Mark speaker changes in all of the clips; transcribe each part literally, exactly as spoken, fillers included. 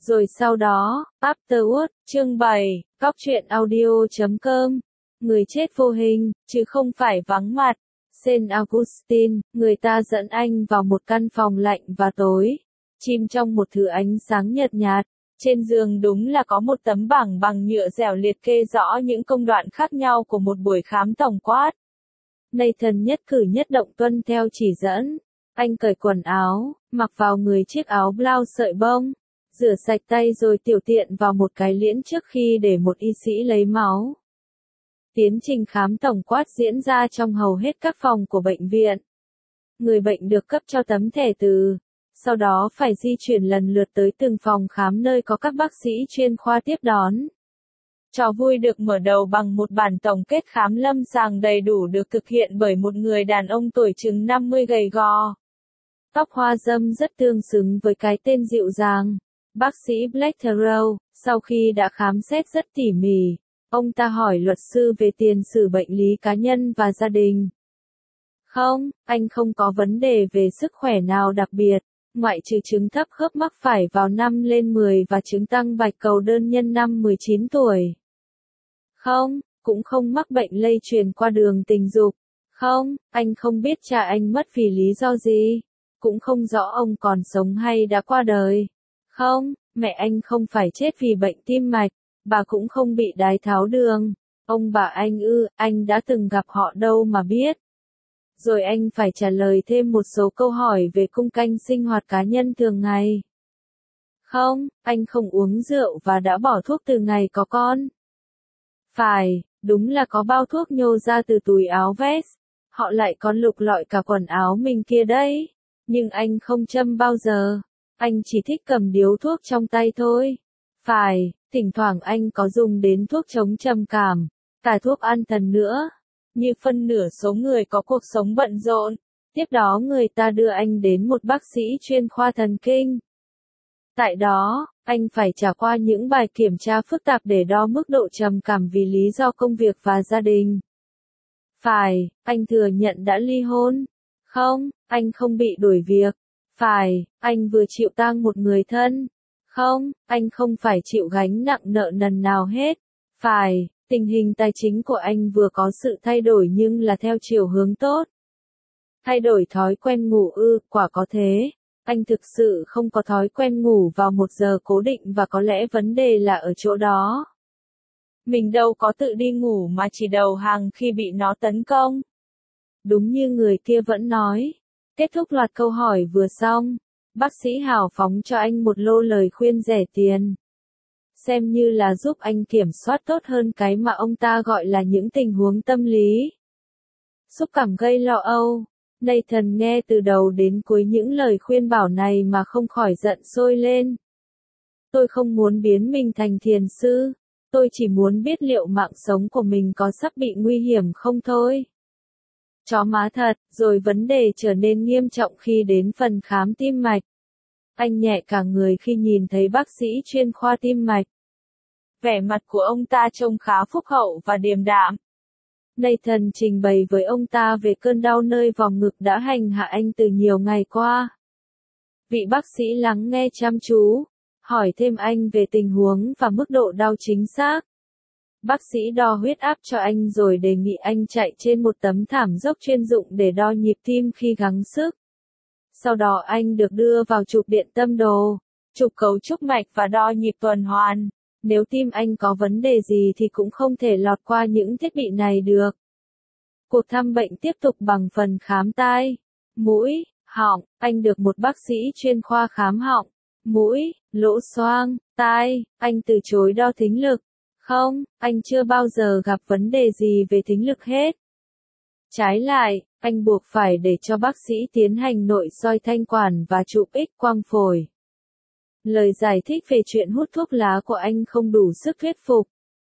Speaker 1: Rồi sau đó, Afterword, chương bảy, góc truyện audio chấm com. Người chết vô hình, chứ không phải vắng mặt. Saint Augustine, người ta dẫn anh vào một căn phòng lạnh và tối, chìm trong một thứ ánh sáng nhợt nhạt. Trên giường đúng là có một tấm bảng bằng nhựa dẻo liệt kê rõ những công đoạn khác nhau của một buổi khám tổng quát. Nathan nhất cử nhất động tuân theo chỉ dẫn. Anh cởi quần áo, mặc vào người chiếc áo blau sợi bông, rửa sạch tay rồi tiểu tiện vào một cái liễn trước khi để một y sĩ lấy máu. Tiến trình khám tổng quát diễn ra trong hầu hết các phòng của bệnh viện. Người bệnh được cấp cho tấm thẻ từ, sau đó phải di chuyển lần lượt tới từng phòng khám nơi có các bác sĩ chuyên khoa tiếp đón. Trò vui được mở đầu bằng một bản tổng kết khám lâm sàng đầy đủ được thực hiện bởi một người đàn ông tuổi chừng năm mươi gầy gò. Tóc hoa râm rất tương xứng với cái tên dịu dàng. Bác sĩ Blackthrow, sau khi đã khám xét rất tỉ mỉ, ông ta hỏi luật sư về tiền sử bệnh lý cá nhân và gia đình. Không, anh không có vấn đề về sức khỏe nào đặc biệt, ngoại trừ chứng thấp khớp mắc phải vào năm lên mười và chứng tăng bạch cầu đơn nhân năm mười chín tuổi. Không, cũng không mắc bệnh lây truyền qua đường tình dục. Không, anh không biết cha anh mất vì lý do gì. Cũng không rõ ông còn sống hay đã qua đời. Không, mẹ anh không phải chết vì bệnh tim mạch, bà cũng không bị đái tháo đường. Ông bà anh ư, anh đã từng gặp họ đâu mà biết. Rồi anh phải trả lời thêm một số câu hỏi về cung canh sinh hoạt cá nhân thường ngày. Không, anh không uống rượu và đã bỏ thuốc từ ngày có con. Phải, đúng là có bao thuốc nhô ra từ túi áo vest. Họ lại còn lục lọi cả quần áo mình kia đấy. Nhưng anh không châm bao giờ. Anh chỉ thích cầm điếu thuốc trong tay thôi. Phải, thỉnh thoảng anh có dùng đến thuốc chống trầm cảm, cả thuốc an thần nữa. Như phân nửa số người có cuộc sống bận rộn. Tiếp đó người ta đưa anh đến một bác sĩ chuyên khoa thần kinh. Tại đó, anh phải trải qua những bài kiểm tra phức tạp để đo mức độ trầm cảm vì lý do công việc và gia đình. Phải, anh thừa nhận đã ly hôn. Không, anh không bị đuổi việc. Phải, anh vừa chịu tang một người thân. Không, anh không phải chịu gánh nặng nợ nần nào hết. Phải, tình hình tài chính của anh vừa có sự thay đổi nhưng là theo chiều hướng tốt. Thay đổi thói quen ngủ ư, quả có thế. Anh thực sự không có thói quen ngủ vào một giờ cố định và có lẽ vấn đề là ở chỗ đó. Mình đâu có tự đi ngủ mà chỉ đầu hàng khi bị nó tấn công. Đúng như người kia vẫn nói. Kết thúc loạt câu hỏi vừa xong, bác sĩ hào phóng cho anh một lô lời khuyên rẻ tiền. Xem như là giúp anh kiểm soát tốt hơn cái mà ông ta gọi là những tình huống tâm lý. Xúc cảm gây lo âu. Nathan nghe từ đầu đến cuối những lời khuyên bảo này mà không khỏi giận sôi lên. Tôi không muốn biến mình thành thiền sư. Tôi chỉ muốn biết liệu mạng sống của mình có sắp bị nguy hiểm không thôi. Chó má thật, rồi vấn đề trở nên nghiêm trọng khi đến phần khám tim mạch. Anh nhẹ cả người khi nhìn thấy bác sĩ chuyên khoa tim mạch. Vẻ mặt của ông ta trông khá phúc hậu và điềm đạm. Nathan trình bày với ông ta về cơn đau nơi vòng ngực đã hành hạ anh từ nhiều ngày qua. Vị bác sĩ lắng nghe chăm chú, hỏi thêm anh về tình huống và mức độ đau chính xác. Bác sĩ đo huyết áp cho anh rồi đề nghị anh chạy trên một tấm thảm dốc chuyên dụng để đo nhịp tim khi gắng sức. Sau đó anh được đưa vào chụp điện tâm đồ, chụp cấu trúc mạch và đo nhịp tuần hoàn. Nếu tim anh có vấn đề gì thì cũng không thể lọt qua những thiết bị này được. Cuộc thăm bệnh tiếp tục bằng phần khám tai, mũi, họng. Anh được một bác sĩ chuyên khoa khám họng, mũi, lỗ xoang, tai. Anh từ chối đo thính lực. Không, anh chưa bao giờ gặp vấn đề gì về thính lực hết. Trái lại, anh buộc phải để cho bác sĩ tiến hành nội soi thanh quản và chụp X-quang phổi. Lời giải thích về chuyện hút thuốc lá của anh không đủ sức thuyết phục.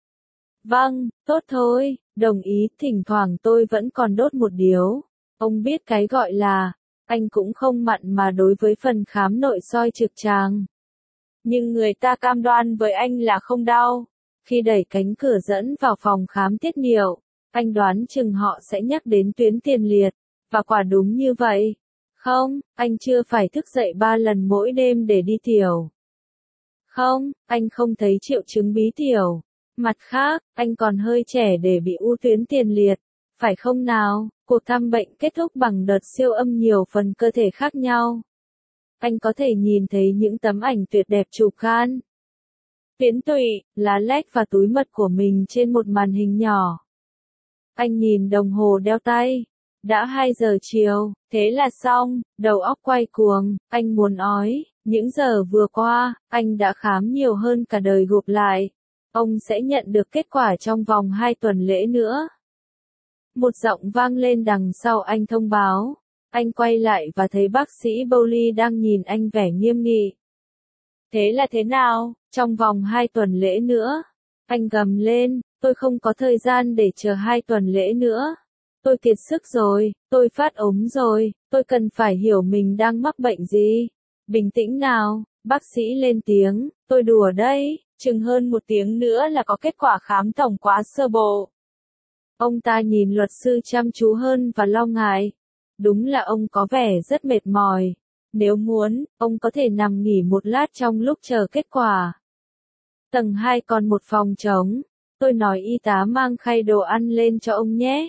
Speaker 1: Vâng, tốt thôi, đồng ý, thỉnh thoảng tôi vẫn còn đốt một điếu. Ông biết cái gọi là, anh cũng không mặn mà đối với phần khám nội soi trực tràng. Nhưng người ta cam đoan với anh là không đau. Khi đẩy cánh cửa dẫn vào phòng khám tiết niệu, anh đoán chừng họ sẽ nhắc đến tuyến tiền liệt, và quả đúng như vậy. Không, anh chưa phải thức dậy ba lần mỗi đêm để đi tiểu. Không, anh không thấy triệu chứng bí tiểu. Mặt khác, anh còn hơi trẻ để bị u tuyến tiền liệt. Phải không nào? Cuộc thăm bệnh kết thúc bằng đợt siêu âm nhiều phần cơ thể khác nhau. Anh có thể nhìn thấy những tấm ảnh tuyệt đẹp chụp gan, tuyến tụy, lá lách và túi mật của mình trên một màn hình nhỏ. Anh nhìn đồng hồ đeo tay. Đã hai giờ chiều, thế là xong, đầu óc quay cuồng, anh muốn ói. Những giờ vừa qua, anh đã khám nhiều hơn cả đời gộp lại. Ông sẽ nhận được kết quả trong vòng hai tuần lễ nữa. Một giọng vang lên đằng sau anh thông báo. Anh quay lại và thấy bác sĩ Bowley đang nhìn anh vẻ nghiêm nghị. Thế là thế nào, trong vòng hai tuần lễ nữa? Anh gầm lên, tôi không có thời gian để chờ hai tuần lễ nữa. Tôi kiệt sức rồi, tôi phát ốm rồi, tôi cần phải hiểu mình đang mắc bệnh gì. Bình tĩnh nào, bác sĩ lên tiếng, tôi đùa đấy, chừng hơn một tiếng nữa là có kết quả khám tổng quát sơ bộ. Ông ta nhìn luật sư chăm chú hơn và lo ngại. Đúng là ông có vẻ rất mệt mỏi. Nếu muốn, ông có thể nằm nghỉ một lát trong lúc chờ kết quả. Tầng hai còn một phòng trống. Tôi nói y tá mang khay đồ ăn lên cho ông nhé.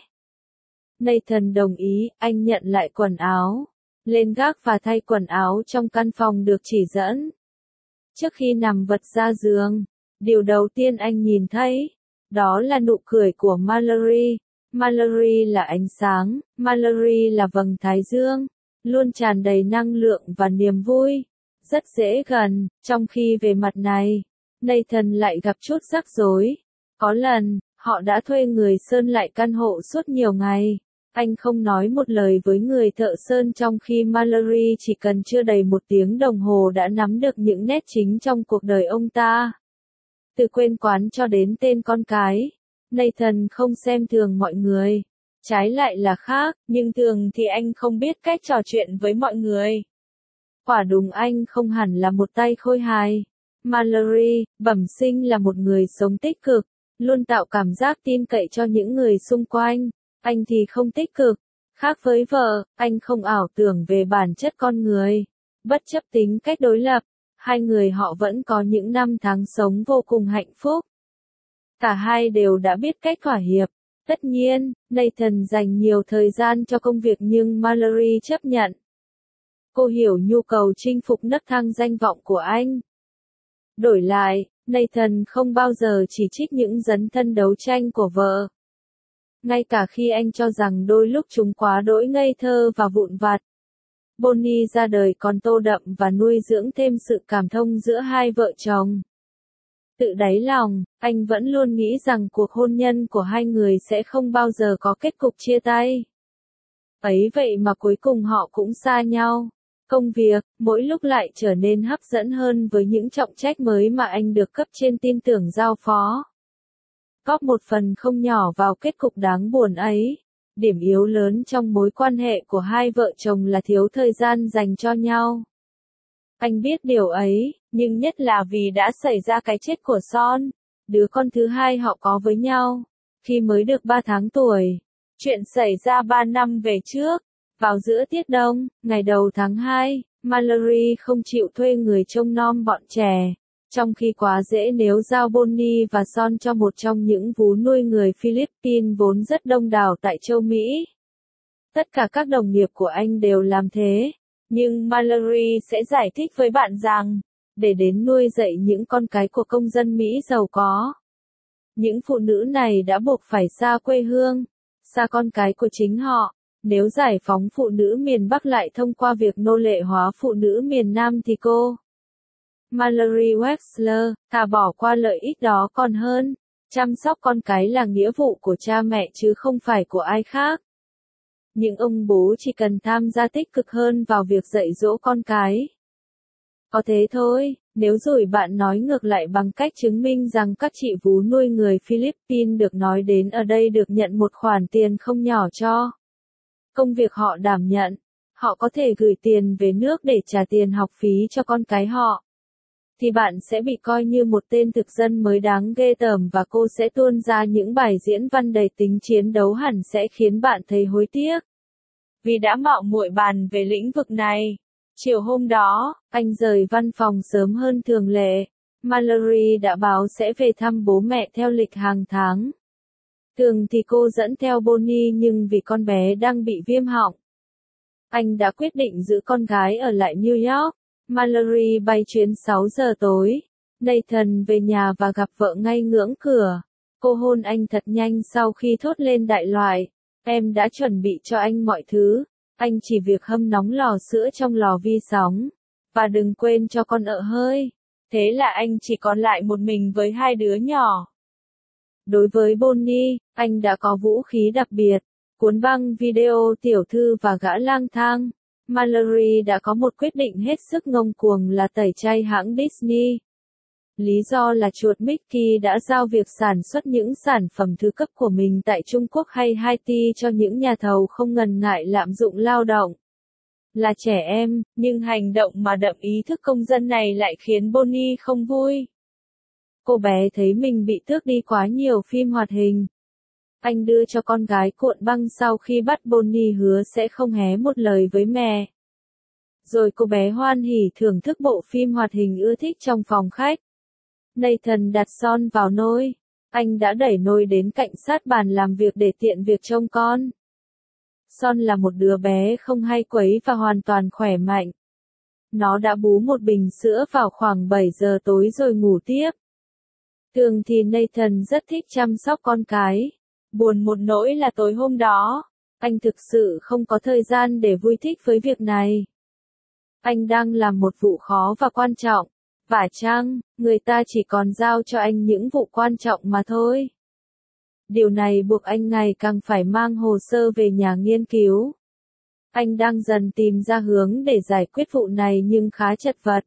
Speaker 1: Nathan đồng ý, anh nhận lại quần áo. Lên gác và thay quần áo trong căn phòng được chỉ dẫn. Trước khi nằm vật ra giường, điều đầu tiên anh nhìn thấy, đó là nụ cười của Mallory. Mallory là ánh sáng, Mallory là vầng thái dương, luôn tràn đầy năng lượng và niềm vui, rất dễ gần, trong khi về mặt này, Nathan lại gặp chút rắc rối. Có lần, họ đã thuê người sơn lại căn hộ suốt nhiều ngày. Anh không nói một lời với người thợ sơn trong khi Mallory chỉ cần chưa đầy một tiếng đồng hồ đã nắm được những nét chính trong cuộc đời ông ta. Từ quên quán cho đến tên con cái. Nathan không xem thường mọi người. Trái lại là khác, nhưng thường thì anh không biết cách trò chuyện với mọi người. Quả đúng anh không hẳn là một tay khôi hài. Mallory, bẩm sinh là một người sống tích cực, luôn tạo cảm giác tin cậy cho những người xung quanh. Anh thì không tích cực. Khác với vợ, anh không ảo tưởng về bản chất con người. Bất chấp tính cách đối lập, hai người họ vẫn có những năm tháng sống vô cùng hạnh phúc. Cả hai đều đã biết cách thỏa hiệp. Tất nhiên, Nathan dành nhiều thời gian cho công việc nhưng Mallory chấp nhận. Cô hiểu nhu cầu chinh phục nấc thang danh vọng của anh. Đổi lại, Nathan không bao giờ chỉ trích những dấn thân đấu tranh của vợ. Ngay cả khi anh cho rằng đôi lúc chúng quá đỗi ngây thơ và vụn vặt. Bonnie ra đời còn tô đậm và nuôi dưỡng thêm sự cảm thông giữa hai vợ chồng. Tự đáy lòng, anh vẫn luôn nghĩ rằng cuộc hôn nhân của hai người sẽ không bao giờ có kết cục chia tay. Ấy vậy mà cuối cùng họ cũng xa nhau. Công việc, mỗi lúc lại trở nên hấp dẫn hơn với những trọng trách mới mà anh được cấp trên tin tưởng giao phó. Góp một phần không nhỏ vào kết cục đáng buồn ấy. Điểm yếu lớn trong mối quan hệ của hai vợ chồng là thiếu thời gian dành cho nhau. Anh biết điều ấy, nhưng nhất là vì đã xảy ra cái chết của Son, đứa con thứ hai họ có với nhau, khi mới được ba tháng tuổi. Chuyện xảy ra ba năm về trước, vào giữa tiết đông, ngày đầu tháng hai, Mallory không chịu thuê người trông nom bọn trẻ, trong khi quá dễ nếu giao Bonnie và Son cho một trong những vú nuôi người Philippines vốn rất đông đảo tại châu Mỹ. Tất cả các đồng nghiệp của anh đều làm thế. Nhưng Mallory sẽ giải thích với bạn rằng, để đến nuôi dạy những con cái của công dân Mỹ giàu có, những phụ nữ này đã buộc phải xa quê hương, xa con cái của chính họ. Nếu giải phóng phụ nữ miền Bắc lại thông qua việc nô lệ hóa phụ nữ miền Nam thì cô Mallory Wexler thà bỏ qua lợi ích đó còn hơn. Chăm sóc con cái là nghĩa vụ của cha mẹ chứ không phải của ai khác. Những ông bố chỉ cần tham gia tích cực hơn vào việc dạy dỗ con cái. Có thế thôi, nếu rồi bạn nói ngược lại bằng cách chứng minh rằng các chị vú nuôi người Philippines được nói đến ở đây được nhận một khoản tiền không nhỏ cho công việc họ đảm nhận, họ có thể gửi tiền về nước để trả tiền học phí cho con cái họ, thì bạn sẽ bị coi như một tên thực dân mới đáng ghê tởm và cô sẽ tuôn ra những bài diễn văn đầy tính chiến đấu hẳn sẽ khiến bạn thấy hối tiếc. Vì đã mạo muội bàn về lĩnh vực này. Chiều hôm đó, anh rời văn phòng sớm hơn thường lệ. Mallory đã báo sẽ về thăm bố mẹ theo lịch hàng tháng. Thường thì cô dẫn theo Bonnie nhưng vì con bé đang bị viêm họng, anh đã quyết định giữ con gái ở lại New York. Mallory bay chuyến sáu giờ tối. Nathan về nhà và gặp vợ ngay ngưỡng cửa. Cô hôn anh thật nhanh sau khi thốt lên đại loại. Em đã chuẩn bị cho anh mọi thứ. Anh chỉ việc hâm nóng lò sữa trong lò vi sóng. Và đừng quên cho con ợ hơi. Thế là anh chỉ còn lại một mình với hai đứa nhỏ. Đối với Bonnie, anh đã có vũ khí đặc biệt. Cuốn băng video tiểu thư và gã lang thang. Mallory đã có một quyết định hết sức ngông cuồng là tẩy chay hãng Disney. Lý do là chuột Mickey đã giao việc sản xuất những sản phẩm thứ cấp của mình tại Trung Quốc hay Haiti cho những nhà thầu không ngần ngại lạm dụng lao động. Là trẻ em, nhưng hành động mà đậm ý thức công dân này lại khiến Bonnie không vui. Cô bé thấy mình bị tước đi quá nhiều phim hoạt hình. Anh đưa cho con gái cuộn băng sau khi bắt Bonnie hứa sẽ không hé một lời với mẹ. Rồi cô bé hoan hỉ thưởng thức bộ phim hoạt hình ưa thích trong phòng khách. Nathan đặt Son vào nôi. Anh đã đẩy nôi đến cạnh sát bàn làm việc để tiện việc trông con. Son là một đứa bé không hay quấy và hoàn toàn khỏe mạnh. Nó đã bú một bình sữa vào khoảng bảy giờ tối rồi ngủ tiếp. Thường thì Nathan rất thích chăm sóc con cái. Buồn một nỗi là tối hôm đó, anh thực sự không có thời gian để vui thích với việc này. Anh đang làm một vụ khó và quan trọng. Vả chăng, người ta chỉ còn giao cho anh những vụ quan trọng mà thôi. Điều này buộc anh ngày càng phải mang hồ sơ về nhà nghiên cứu. Anh đang dần tìm ra hướng để giải quyết vụ này nhưng khá chật vật.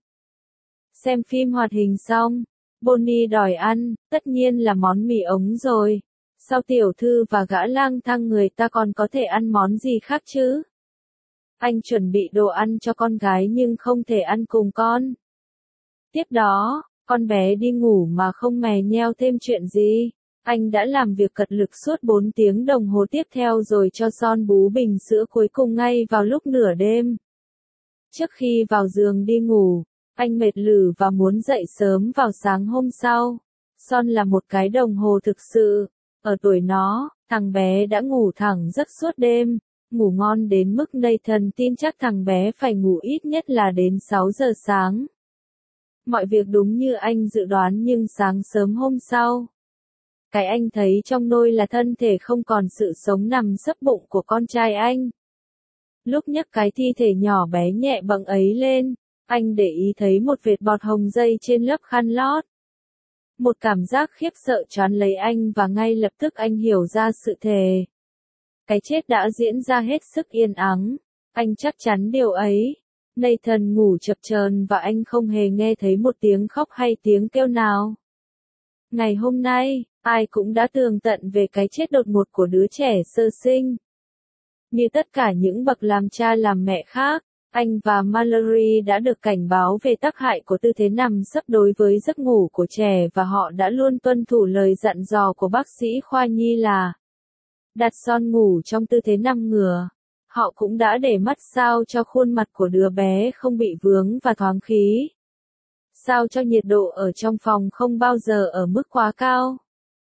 Speaker 1: Xem phim hoạt hình xong, Bonnie đòi ăn, tất nhiên là món mì ống rồi. Sao tiểu thư và gã lang thang người ta còn có thể ăn món gì khác chứ? Anh chuẩn bị đồ ăn cho con gái nhưng không thể ăn cùng con. Tiếp đó, con bé đi ngủ mà không mè nheo thêm chuyện gì. Anh đã làm việc cật lực suốt bốn tiếng đồng hồ tiếp theo rồi cho Son bú bình sữa cuối cùng ngay vào lúc nửa đêm. Trước khi vào giường đi ngủ, anh mệt lử và muốn dậy sớm vào sáng hôm sau. Son là một cái đồng hồ thực sự. Ở tuổi nó, thằng bé đã ngủ thẳng giấc suốt đêm, ngủ ngon đến mức Nathan tin chắc thằng bé phải ngủ ít nhất là đến sáu giờ sáng. Mọi việc đúng như anh dự đoán nhưng sáng sớm hôm sau, cái anh thấy trong nôi là thân thể không còn sự sống nằm sấp bụng của con trai anh. Lúc nhấc cái thi thể nhỏ bé nhẹ bẫng ấy lên, anh để ý thấy một vệt bọt hồng dây trên lớp khăn lót. Một cảm giác khiếp sợ choán lấy anh và ngay lập tức anh hiểu ra sự thề. Cái chết đã diễn ra hết sức yên ắng. Anh chắc chắn điều ấy. Nathan ngủ chập chờn và anh không hề nghe thấy một tiếng khóc hay tiếng kêu nào. Ngày hôm nay, ai cũng đã tường tận về cái chết đột ngột của đứa trẻ sơ sinh. Như tất cả những bậc làm cha làm mẹ khác, anh và Mallory đã được cảnh báo về tác hại của tư thế nằm sấp đối với giấc ngủ của trẻ và họ đã luôn tuân thủ lời dặn dò của bác sĩ khoa nhi là đặt Son ngủ trong tư thế nằm ngửa. Họ cũng đã để mắt sao cho khuôn mặt của đứa bé không bị vướng và thoáng khí. Sao cho nhiệt độ ở trong phòng không bao giờ ở mức quá cao.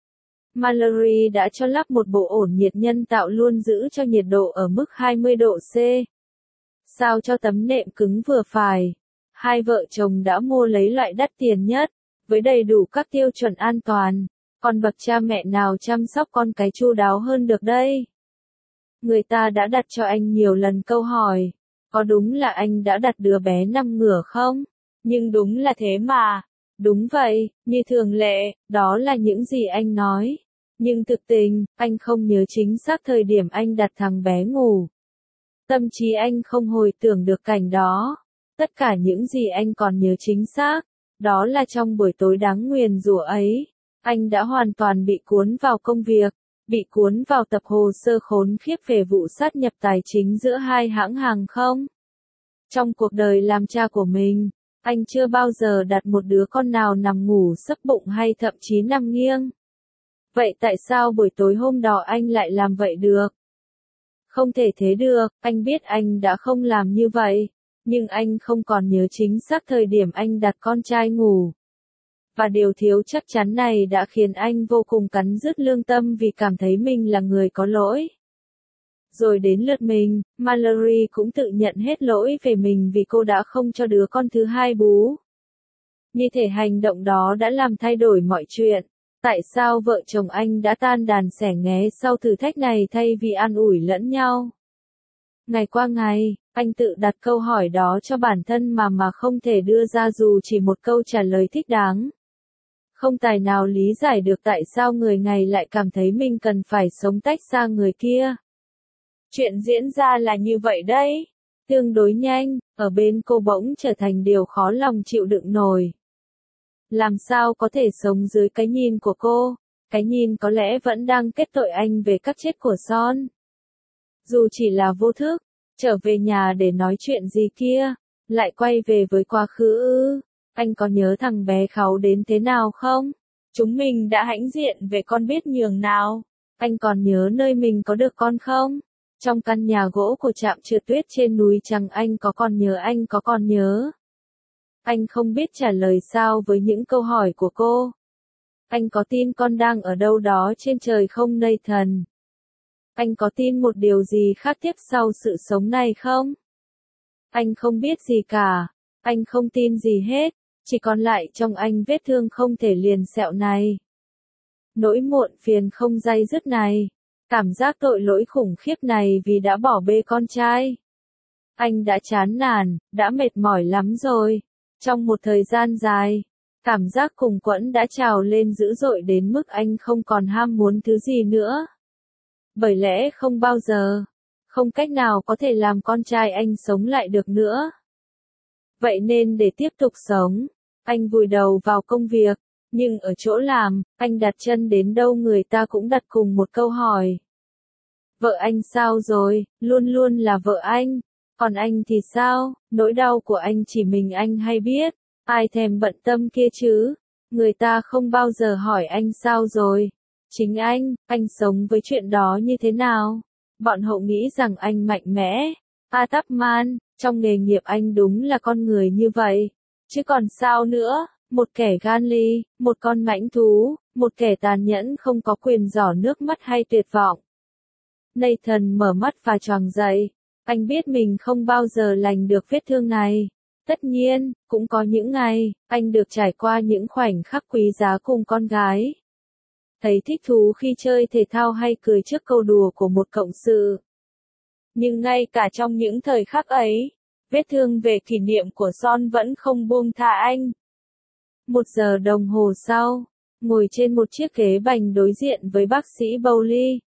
Speaker 1: Mallory đã cho lắp một bộ ổn nhiệt nhân tạo luôn giữ cho nhiệt độ ở mức hai mươi độ C. Sao cho tấm nệm cứng vừa phải. Hai vợ chồng đã mua lấy loại đắt tiền nhất, với đầy đủ các tiêu chuẩn an toàn. Còn bậc cha mẹ nào chăm sóc con cái chu đáo hơn được đây? Người ta đã đặt cho anh nhiều lần câu hỏi, có đúng là anh đã đặt đứa bé nằm ngửa không? Nhưng đúng là thế mà. Đúng vậy, như thường lệ, đó là những gì anh nói. Nhưng thực tình, anh không nhớ chính xác thời điểm anh đặt thằng bé ngủ. Tâm trí anh không hồi tưởng được cảnh đó. Tất cả những gì anh còn nhớ chính xác, đó là trong buổi tối đáng nguyền rủa ấy, anh đã hoàn toàn bị cuốn vào công việc, bị cuốn vào tập hồ sơ khốn khiếp về vụ sát nhập tài chính giữa hai hãng hàng không. Trong cuộc đời làm cha của mình, anh chưa bao giờ đặt một đứa con nào nằm ngủ sấp bụng hay thậm chí nằm nghiêng. Vậy tại sao buổi tối hôm đó anh lại làm vậy được? Không thể thế được, anh biết anh đã không làm như vậy, nhưng anh không còn nhớ chính xác thời điểm anh đặt con trai ngủ. Và điều thiếu chắc chắn này đã khiến anh vô cùng cắn rứt lương tâm vì cảm thấy mình là người có lỗi. Rồi đến lượt mình, Mallory cũng tự nhận hết lỗi về mình vì cô đã không cho đứa con thứ hai bú. Như thể hành động đó đã làm thay đổi mọi chuyện. Tại sao vợ chồng anh đã tan đàn xẻ nghé sau thử thách này thay vì an ủi lẫn nhau? Ngày qua ngày, anh tự đặt câu hỏi đó cho bản thân mà mà không thể đưa ra dù chỉ một câu trả lời thích đáng. Không tài nào lý giải được tại sao người này lại cảm thấy mình cần phải sống tách xa người kia. Chuyện diễn ra là như vậy đấy. Tương đối nhanh, ở bên cô bỗng trở thành điều khó lòng chịu đựng nổi. Làm sao có thể sống dưới cái nhìn của cô? Cái nhìn có lẽ vẫn đang kết tội anh về các chết của Son. Dù chỉ là vô thức, trở về nhà để nói chuyện gì kia, lại quay về với quá khứ ư? Anh có nhớ thằng bé Kháu đến thế nào không? Chúng mình đã hãnh diện về con biết nhường nào. Anh còn nhớ nơi mình có được con không? Trong căn nhà gỗ của trạm trượt tuyết trên núi Trăng anh có còn nhớ anh có còn nhớ. Anh không biết trả lời sao với những câu hỏi của cô. Anh có tin con đang ở đâu đó trên trời không Nathan? Anh có tin một điều gì khác tiếp sau sự sống này không? Anh không biết gì cả. Anh không tin gì hết. Chỉ còn lại trong anh vết thương không thể liền sẹo này. Nỗi muộn phiền không day dứt này. Cảm giác tội lỗi khủng khiếp này vì đã bỏ bê con trai. Anh đã chán nản, đã mệt mỏi lắm rồi. Trong một thời gian dài, cảm giác cùng quẫn đã trào lên dữ dội đến mức anh không còn ham muốn thứ gì nữa. Bởi lẽ không bao giờ, không cách nào có thể làm con trai anh sống lại được nữa. Vậy nên để tiếp tục sống, anh vùi đầu vào công việc, nhưng ở chỗ làm, anh đặt chân đến đâu người ta cũng đặt cùng một câu hỏi. Vợ anh sao rồi, luôn luôn là vợ anh. Còn anh thì sao, nỗi đau của anh chỉ mình anh hay biết, ai thèm bận tâm kia chứ, người ta không bao giờ hỏi anh sao rồi. Chính anh, anh sống với chuyện đó như thế nào? Bọn họ nghĩ rằng anh mạnh mẽ. Atapman, trong nghề nghiệp anh đúng là con người như vậy. Chứ còn sao nữa, một kẻ gan ly, một con mãnh thú, một kẻ tàn nhẫn không có quyền giỏ nước mắt hay tuyệt vọng. Nathan mở mắt và choàng dậy. Anh biết mình không bao giờ lành được vết thương này. Tất nhiên, cũng có những ngày, anh được trải qua những khoảnh khắc quý giá cùng con gái. Thấy thích thú khi chơi thể thao hay cười trước câu đùa của một cộng sự. Nhưng ngay cả trong những thời khắc ấy, vết thương về kỷ niệm của Son vẫn không buông tha anh. Một giờ đồng hồ sau, ngồi trên một chiếc ghế bành đối diện với bác sĩ Bowley.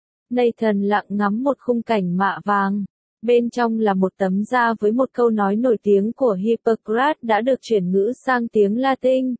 Speaker 1: Nathan lặng ngắm một khung cảnh mạ vàng. Bên trong là một tấm da với một câu nói nổi tiếng của Hippocrates đã được chuyển ngữ sang tiếng Latin.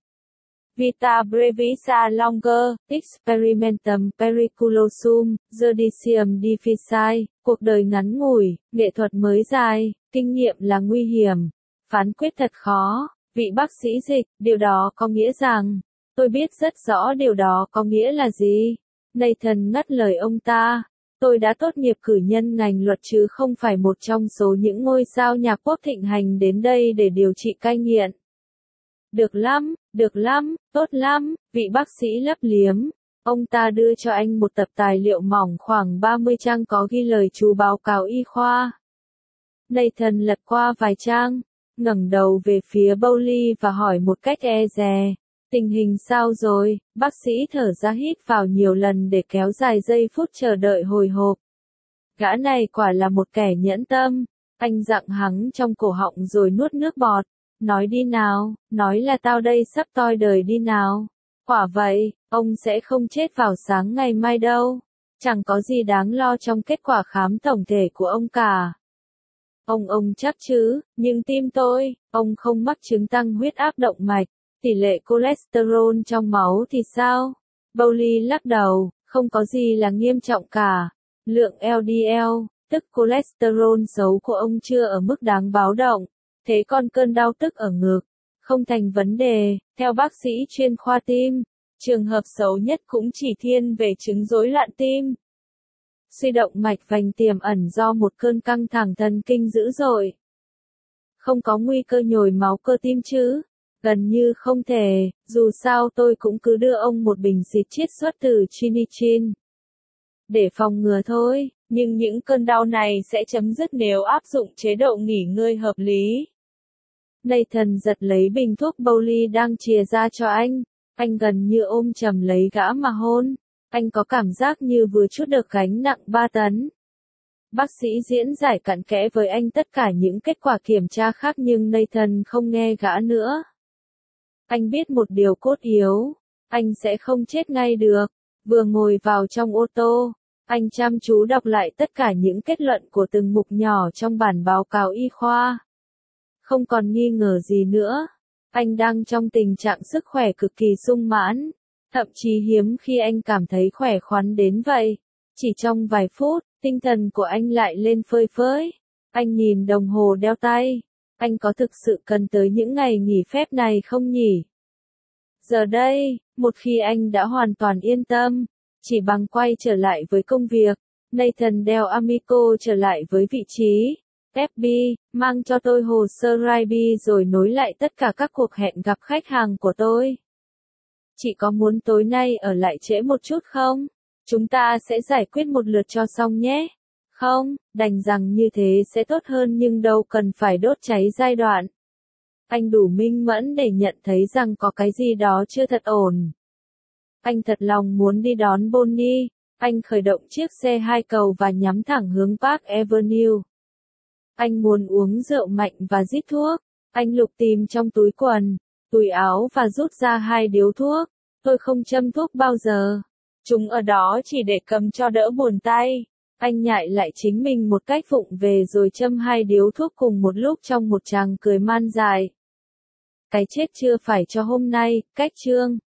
Speaker 1: Vita brevissa longer, experimentum periculosum, judicium difficile, cuộc đời ngắn ngủi, nghệ thuật mới dài, kinh nghiệm là nguy hiểm, phán quyết thật khó. Vị bác sĩ dịch, điều đó có nghĩa rằng, tôi biết rất rõ điều đó có nghĩa là gì. Nathan ngắt lời ông ta. Tôi đã tốt nghiệp cử nhân ngành luật chứ không phải một trong số những ngôi sao nhạc pop thịnh hành đến đây để điều trị cai nghiện. Được lắm, được lắm, tốt lắm, vị bác sĩ lấp liếm. Ông ta đưa cho anh một tập tài liệu mỏng khoảng ba mươi trang có ghi lời chú báo cáo y khoa. Nathan lật qua vài trang, ngẩng đầu về phía Bowley và hỏi một cách e dè. Tình hình sao rồi? Bác sĩ thở ra hít vào nhiều lần để kéo dài giây phút chờ đợi hồi hộp. Gã này quả là một kẻ nhẫn tâm. Anh dặng hắng trong cổ họng rồi nuốt nước bọt. Nói đi nào, nói là tao đây sắp toi đời đi nào. Quả vậy, ông sẽ không chết vào sáng ngày mai đâu. Chẳng có gì đáng lo trong kết quả khám tổng thể của ông cả. Ông ông chắc chứ, nhưng tim tôi, ông không mắc chứng tăng huyết áp động mạch. Tỷ lệ cholesterol trong máu thì sao? Bowley lắc đầu, không có gì là nghiêm trọng cả. Lượng L D L, tức cholesterol xấu của ông chưa ở mức đáng báo động. Thế còn cơn đau tức ở ngực, không thành vấn đề, theo bác sĩ chuyên khoa tim. Trường hợp xấu nhất cũng chỉ thiên về chứng rối loạn tim. Suy động mạch vành tiềm ẩn do một cơn căng thẳng thần kinh dữ dội. Không có nguy cơ nhồi máu cơ tim chứ? Gần như không thể, dù sao tôi cũng cứ đưa ông một bình xịt chiết xuất từ Chinichin. Để phòng ngừa thôi, nhưng những cơn đau này sẽ chấm dứt nếu áp dụng chế độ nghỉ ngơi hợp lý. Nathan giật lấy bình thuốc Bowley đang chìa ra cho anh. Anh gần như ôm chầm lấy gã mà hôn. Anh có cảm giác như vừa trút được gánh nặng ba tấn. Bác sĩ diễn giải cặn kẽ với anh tất cả những kết quả kiểm tra khác nhưng Nathan không nghe gã nữa. Anh biết một điều cốt yếu. Anh sẽ không chết ngay được. Vừa ngồi vào trong ô tô, anh chăm chú đọc lại tất cả những kết luận của từng mục nhỏ trong bản báo cáo y khoa. Không còn nghi ngờ gì nữa. Anh đang trong tình trạng sức khỏe cực kỳ sung mãn. Thậm chí hiếm khi anh cảm thấy khỏe khoắn đến vậy. Chỉ trong vài phút, tinh thần của anh lại lên phơi phới. Anh nhìn đồng hồ đeo tay. Anh có thực sự cần tới những ngày nghỉ phép này không nhỉ? Giờ đây, một khi anh đã hoàn toàn yên tâm, chỉ bằng quay trở lại với công việc, Nathan đeo Amico trở lại với vị trí. ép bê, mang cho tôi hồ sơ Raiby rồi nối lại tất cả các cuộc hẹn gặp khách hàng của tôi. Chị có muốn tối nay ở lại trễ một chút không? Chúng ta sẽ giải quyết một lượt cho xong nhé. Không, đành rằng như thế sẽ tốt hơn nhưng đâu cần phải đốt cháy giai đoạn. Anh đủ minh mẫn để nhận thấy rằng có cái gì đó chưa thật ổn. Anh thật lòng muốn đi đón Bonnie. Anh khởi động chiếc xe hai cầu và nhắm thẳng hướng Park Avenue. Anh muốn uống rượu mạnh và rít thuốc. Anh lục tìm trong túi quần, túi áo và rút ra hai điếu thuốc. Tôi không châm thuốc bao giờ. Chúng ở đó chỉ để cầm cho đỡ buồn tay. Anh nhại lại chính mình một cách vụng về rồi châm hai điếu thuốc cùng một lúc trong một tràng cười man dài. Cái chết chưa phải cho hôm nay, cách chương.